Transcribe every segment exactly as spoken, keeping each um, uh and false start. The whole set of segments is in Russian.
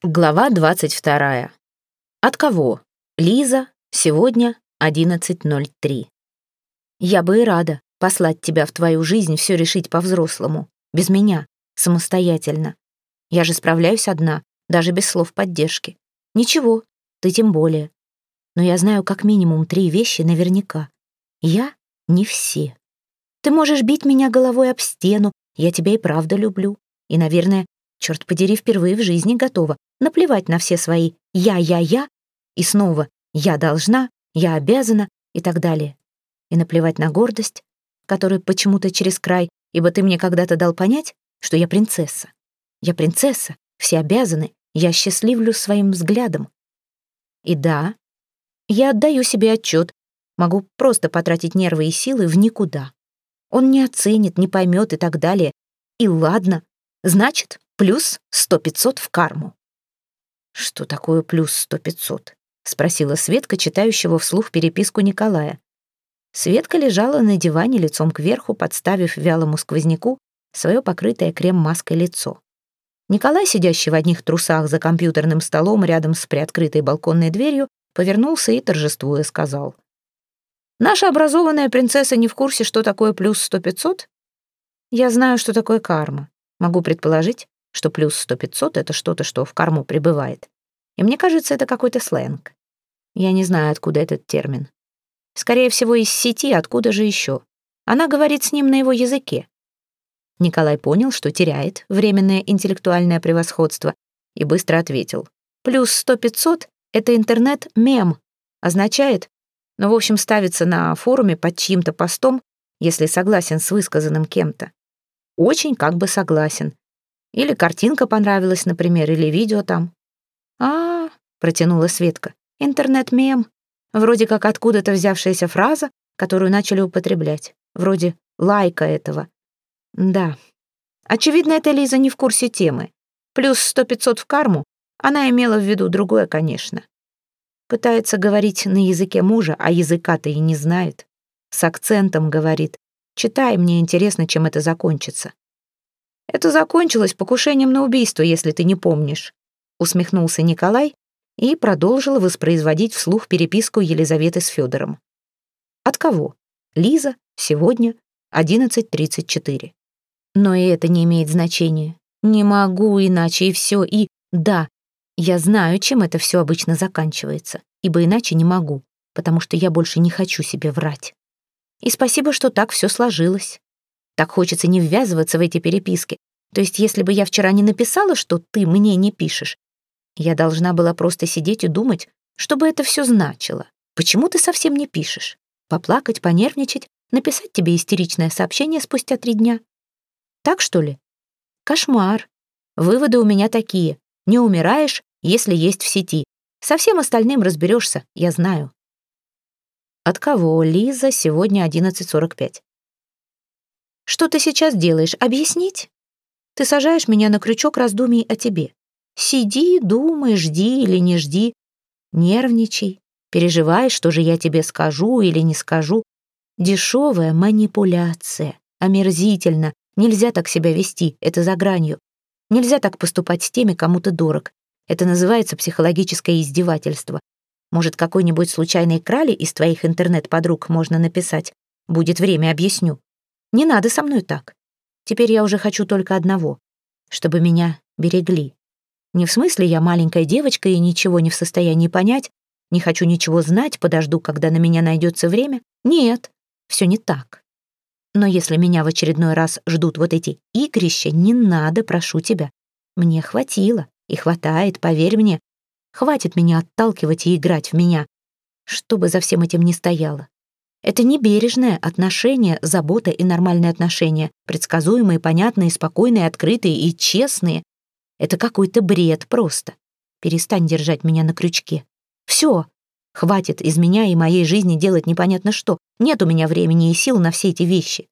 Глава двадцать вторая. От кого? Лиза. Сегодня одиннадцать ноль три. Я бы и рада послать тебя в твою жизнь, все решить по-взрослому. Без меня. Самостоятельно. Я же справляюсь одна, даже без слов поддержки. Ничего, ты тем более. Но я знаю как минимум три вещи наверняка. Я не все. Ты можешь бить меня головой об стену, я тебя и правда люблю. И, наверное, черт подери, впервые в жизни готова наплевать на все свои «я-я-я» и снова «я должна», «я обязана» и так далее. И наплевать на гордость, которая почему-то через край, ибо ты мне когда-то дал понять, что я принцесса. Я принцесса, все обязаны, я счастливлю своим взглядом. И да, я отдаю себе отчет, могу просто потратить нервы и силы в никуда. Он не оценит, не поймет и так далее. И ладно, значит, плюс сто-пятьсот в карму. «Что такое плюс сто-пятьсот?» — спросила Светка, читающего вслух переписку Николая. Светка лежала на диване лицом кверху, подставив вялому сквозняку свое покрытое крем-маской лицо. Николай, сидящий в одних трусах за компьютерным столом рядом с приоткрытой балконной дверью, повернулся и, торжествуя, сказал: «Наша образованная принцесса не в курсе, что такое плюс сто-пятьсот? Я знаю, что такое карма. Могу предположить, что плюс сто-пятьсот — это что-то, что в карму прибывает. И мне кажется, это какой-то сленг. Я не знаю, откуда этот термин. Скорее всего, из сети, откуда же еще. Она говорит с ним на его языке». Николай понял, что теряет временное интеллектуальное превосходство, и быстро ответил: «Плюс сто-пятьсот — это интернет-мем. Означает, ну, в общем, ставится на форуме под чьим-то постом, если согласен с высказанным кем-то. Очень как бы согласен. Или картинка понравилась, например, или видео там». «А, — протянула Светка, — интернет-мем. Вроде как откуда-то взявшаяся фраза, которую начали употреблять. Вроде лайка этого. Да. Очевидно, эта Лиза не в курсе темы. Плюс сто-пятьсот в карму она имела в виду другое, конечно. Пытается говорить на языке мужа, а языка-то и не знает. С акцентом говорит: читай, мне интересно, чем это закончится». «Это закончилось покушением на убийство, если ты не помнишь», — усмехнулся Николай и продолжил воспроизводить вслух переписку Елизаветы с Федором. «От кого? Лиза. Сегодня одиннадцать тридцать четыре. Но и это не имеет значения. Не могу иначе, и все. И да, я знаю, чем это все обычно заканчивается, ибо иначе не могу, потому что я больше не хочу себе врать. И спасибо, что так все сложилось. Так хочется не ввязываться в эти переписки. То есть, если бы я вчера не написала, что ты мне не пишешь, я должна была просто сидеть и думать, что бы это все значило. Почему ты совсем не пишешь? Поплакать, понервничать, написать тебе истеричное сообщение спустя три дня? Так, что ли? Кошмар. Выводы у меня такие. Не умираешь, если есть в сети. Со всем остальным разберешься, я знаю». «От кого? Лиза. Сегодня одиннадцать сорок пять. Что ты сейчас делаешь? Объяснить? Ты сажаешь меня на крючок раздумий о тебе. Сиди, думай, жди или не жди. Нервничай, переживай, что же я тебе скажу или не скажу. Дешевая манипуляция. Омерзительно. Нельзя так себя вести, это за гранью. Нельзя так поступать с теми, кому ты дорог. Это называется психологическое издевательство. Может, какой-нибудь случайной крали из твоих интернет-подруг можно написать? Будет время, объясню. Не надо со мной так. Теперь я уже хочу только одного, чтобы меня берегли. Не в смысле я маленькая девочка и ничего не в состоянии понять, не хочу ничего знать, подожду, когда на меня найдется время. Нет, все не так. Но если меня в очередной раз ждут вот эти игрища, не надо, прошу тебя. Мне хватило и хватает, поверь мне. Хватит меня отталкивать и играть в меня, что бы за всем этим ни стояло. Это не бережное отношение, забота и нормальные отношения, предсказуемые, понятные, спокойные, открытые и честные. Это какой-то бред просто. Перестань держать меня на крючке. Все, хватит из меня и моей жизни делать непонятно что. Нет у меня времени и сил на все эти вещи.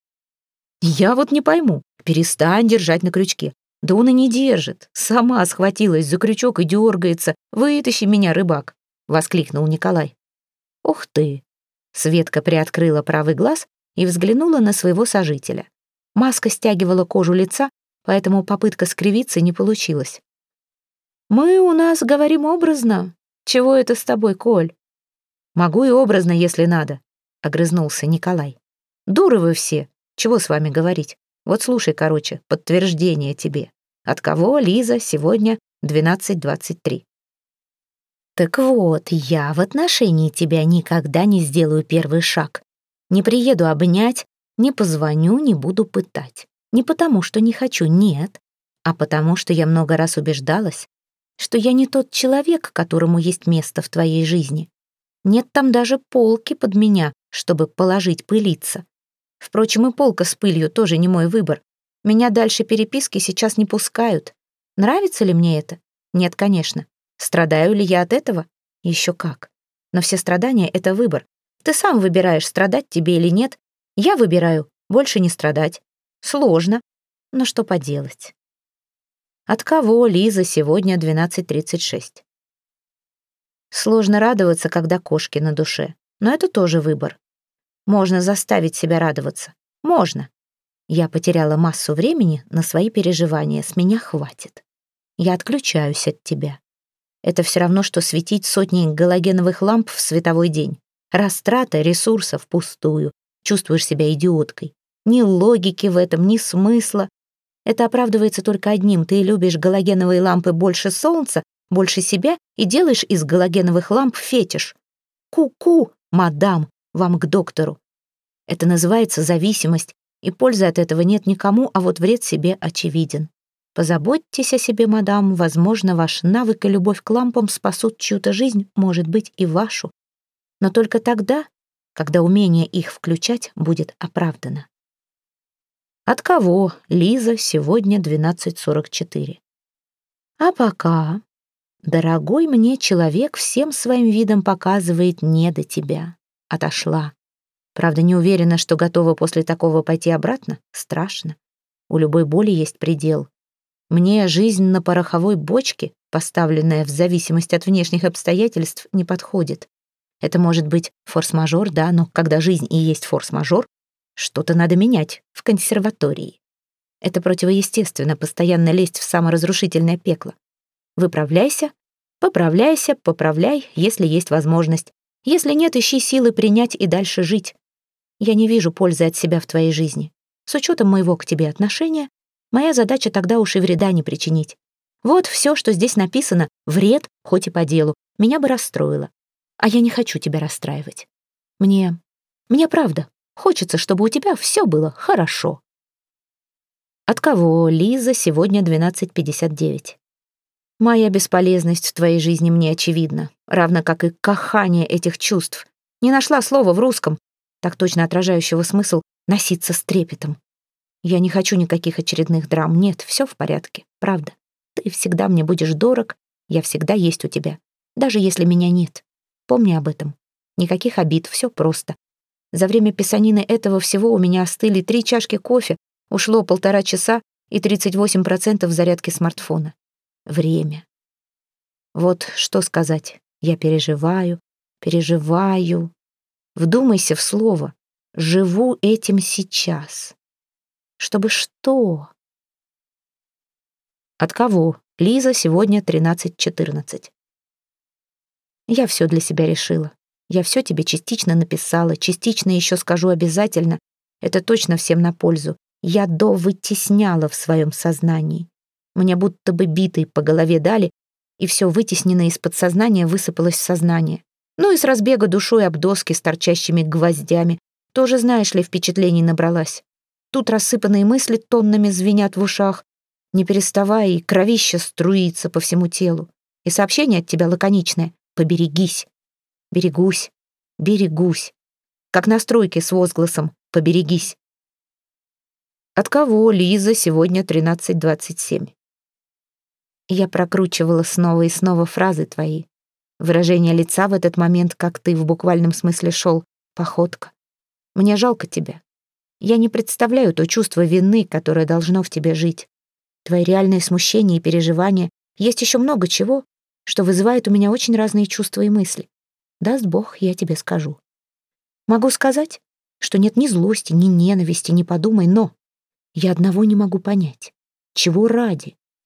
Я вот не пойму. Перестань держать на крючке. Да он и не держит. Сама схватилась за крючок и дергается. Вытащи меня, рыбак, воскликнул Николай. Ух ты. Светка приоткрыла правый глаз и взглянула на своего сожителя. Маска стягивала кожу лица, поэтому попытка скривиться не получилась. Мы у нас говорим образно. Чего это с тобой, Коль? Могу и образно, если надо, огрызнулся Николай. Дуры вы все. Чего с вами говорить? Вот слушай, короче, подтверждение тебе. От кого, Лиза, сегодня двенадцать двадцать три. Так вот, я в отношении тебя никогда не сделаю первый шаг. Не приеду обнять, не позвоню, не буду пытать. Не потому, что не хочу, нет, а потому, что я много раз убеждалась, что я не тот человек, которому есть место в твоей жизни. Нет там даже полки под меня, чтобы положить пылиться. Впрочем, и полка с пылью тоже не мой выбор. Меня дальше переписки сейчас не пускают. Нравится ли мне это? Нет, конечно. Страдаю ли я от этого? Еще как. Но все страдания — это выбор. Ты сам выбираешь, страдать тебе или нет. Я выбираю больше не страдать. Сложно, но что поделать. От кого, Лиза, сегодня двенадцать тридцать шесть? Сложно радоваться, когда кошки на душе. Но это тоже выбор. Можно заставить себя радоваться. Можно. Я потеряла массу времени на свои переживания. С меня хватит. Я отключаюсь от тебя. Это все равно, что светить сотни галогеновых ламп в световой день. Растрата ресурсов впустую. Чувствуешь себя идиоткой. Ни логики в этом, ни смысла. Это оправдывается только одним. Ты любишь галогеновые лампы больше солнца, больше себя и делаешь из галогеновых ламп фетиш. Ку-ку, мадам, вам к доктору. Это называется зависимость, и пользы от этого нет никому, а вот вред себе очевиден. Позаботьтесь о себе, мадам, возможно, ваш навык и любовь к лампам спасут чью-то жизнь, может быть, и вашу. Но только тогда, когда умение их включать будет оправдано. От кого, Лиза, сегодня двенадцать сорок четыре? А пока, дорогой мне человек всем своим видом показывает не до тебя. Отошла. Правда, не уверена, что готова после такого пойти обратно. Страшно. У любой боли есть предел. Мне жизнь на пороховой бочке, поставленная в зависимость от внешних обстоятельств, не подходит. Это может быть форс-мажор, да, но когда жизнь и есть форс-мажор, что-то надо менять в консерватории. Это противоестественно, постоянно лезть в саморазрушительное пекло. Выправляйся, поправляйся, поправляй, если есть возможность. Если нет, ищи силы принять и дальше жить. Я не вижу пользы от себя в твоей жизни. С учетом моего к тебе отношения, моя задача тогда уж и вреда не причинить. Вот все, что здесь написано, вред, хоть и по делу, меня бы расстроило. А я не хочу тебя расстраивать. Мне... Мне правда хочется, чтобы у тебя все было хорошо. От кого, Лиза, сегодня двенадцать пятьдесят девять? Моя бесполезность в твоей жизни мне очевидна, равно как и кахание этих чувств. Не нашла слова в русском, так точно отражающего смысл носиться с трепетом. Я не хочу никаких очередных драм, нет, все в порядке, правда. Ты всегда мне будешь дорог, я всегда есть у тебя, даже если меня нет. Помни об этом. Никаких обид, все просто. За время писанины этого всего у меня остыли три чашки кофе, ушло полтора часа и тридцать восемь процентов зарядки смартфона. Время. Вот что сказать. Я переживаю, переживаю. Вдумайся в слово. Живу этим сейчас. Чтобы что? От кого? Лиза, сегодня тринадцать четырнадцать. Я все для себя решила. Я все тебе частично написала, частично еще скажу обязательно. Это точно всем на пользу. Я довытесняла в своем сознании. Мне будто бы битой по голове дали, и все вытесненное из подсознания высыпалось в сознание. Ну и с разбега душой об доски с торчащими гвоздями. Тоже, знаешь ли, впечатлений набралась. Тут рассыпанные мысли тоннами звенят в ушах, не переставая, и кровище струится по всему телу. И сообщение от тебя лаконичное: «Поберегись». Берегусь, берегусь. Как на стройке с возгласом «Поберегись». От кого, Лиза, сегодня тринадцать двадцать семь? Я прокручивала снова и снова фразы твои. Выражение лица в этот момент, как ты в буквальном смысле шел, походка. Мне жалко тебя. Я не представляю то чувство вины, которое должно в тебе жить. Твои реальные смущения и переживания. Есть еще много чего, что вызывает у меня очень разные чувства и мысли. Даст Бог, я тебе скажу. Могу сказать, что нет ни злости, ни ненависти, ни подумай, но я одного не могу понять. Чего ради?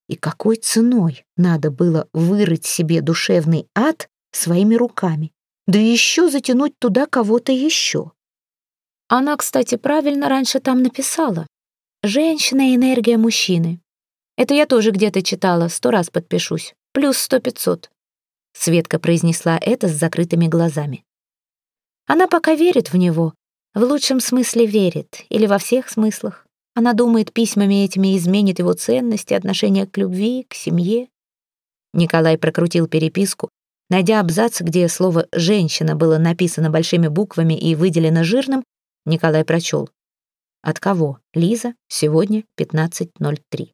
И какой ценой надо было вырыть себе душевный ад своими руками, да еще затянуть туда кого-то еще. Она, кстати, правильно раньше там написала. «Женщина и энергия мужчины». Это я тоже где-то читала, сто раз подпишусь. Плюс сто-пятьсот. Светка произнесла это с закрытыми глазами. Она пока верит в него, в лучшем смысле верит, или во всех смыслах. Она думает, письмами этими изменит его ценности, отношение к любви, к семье. Николай прокрутил переписку, найдя абзац, где слово «женщина» было написано большими буквами и выделено жирным, Николай прочел. От кого? Лиза, сегодня пятнадцать ноль три.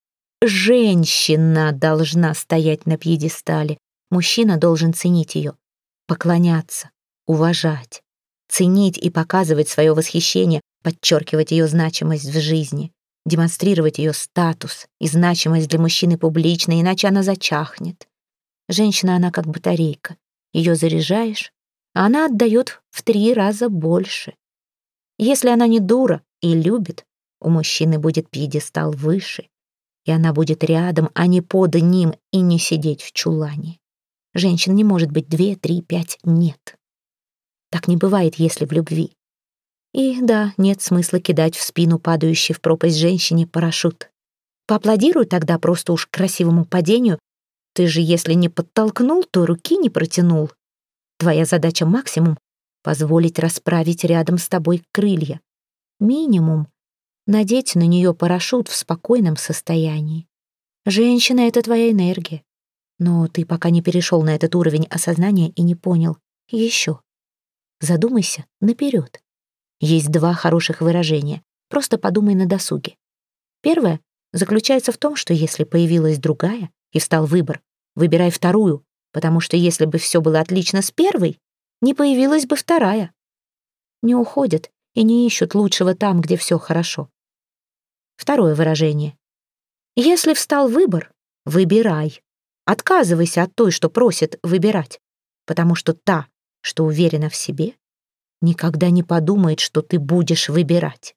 Женщина должна стоять на пьедестале, мужчина должен ценить ее, поклоняться, уважать, ценить и показывать свое восхищение, подчеркивать ее значимость в жизни, демонстрировать ее статус и значимость для мужчины публично, иначе она зачахнет. Женщина, она как батарейка. Ее заряжаешь, а она отдает в три раза больше. Если она не дура и любит, у мужчины будет пьедестал выше, и она будет рядом, а не под ним, и не сидеть в чулане. Женщин не может быть две, три, пять, нет. Так не бывает, если в любви. И да, нет смысла кидать в спину падающей в пропасть женщине парашют. Поаплодируй тогда просто уж красивому падению. Ты же, если не подтолкнул, то руки не протянул. Твоя задача максимум — позволить расправить рядом с тобой крылья. Минимум — надеть на нее парашют в спокойном состоянии. Женщина — это твоя энергия. Но ты пока не перешел на этот уровень осознания и не понял. Еще. Задумайся наперед. Есть два хороших выражения. Просто подумай на досуге. Первое заключается в том, что если появилась другая и встал выбор, выбирай вторую, потому что если бы все было отлично с первой, не появилась бы вторая. Не уходят и не ищут лучшего там, где все хорошо. Второе выражение. Если встал выбор, выбирай. Отказывайся от той, что просит выбирать, потому что та, что уверена в себе, никогда не подумает, что ты будешь выбирать.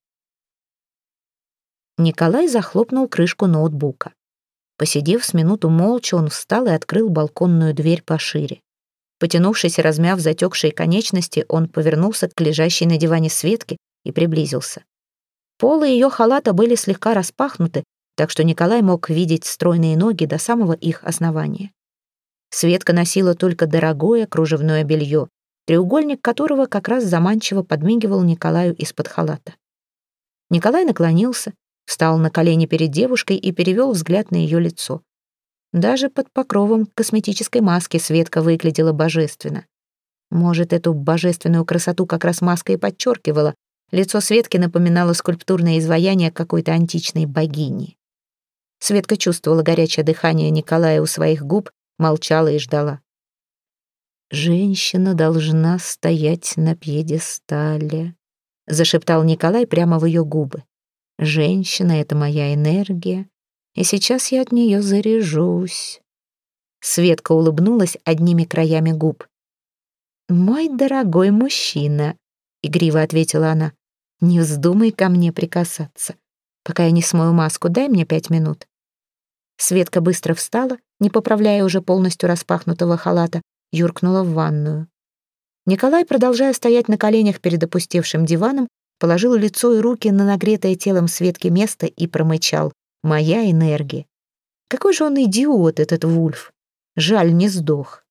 Николай захлопнул крышку ноутбука. Посидев с минуту молча, он встал и открыл балконную дверь пошире. Потянувшись и размяв затекшие конечности, он повернулся к лежащей на диване Светке и приблизился. Полы ее халата были слегка распахнуты, так что Николай мог видеть стройные ноги до самого их основания. Светка носила только дорогое кружевное белье, треугольник которого как раз заманчиво подмигивал Николаю из-под халата. Николай наклонился, встал на колени перед девушкой и перевел взгляд на ее лицо. Даже под покровом косметической маски Светка выглядела божественно. Может, эту божественную красоту как раз маска и подчеркивала. Лицо Светки напоминало скульптурное изваяние какой-то античной богини. Светка чувствовала горячее дыхание Николая у своих губ, молчала и ждала. «Женщина должна стоять на пьедестале», — зашептал Николай прямо в ее губы. «Женщина — это моя энергия, и сейчас я от нее заряжусь». Светка улыбнулась одними краями губ. «Мой дорогой мужчина», — игриво ответила она, — «не вздумай ко мне прикасаться. Пока я не смою маску, дай мне пять минут». Светка быстро встала, не поправляя уже полностью распахнутого халата, юркнула в ванную. Николай, продолжая стоять на коленях перед опустевшим диваном, положил лицо и руки на нагретое телом Светки место и промычал: «Моя энергия». Какой же он идиот, этот Вульф. Жаль, не сдох.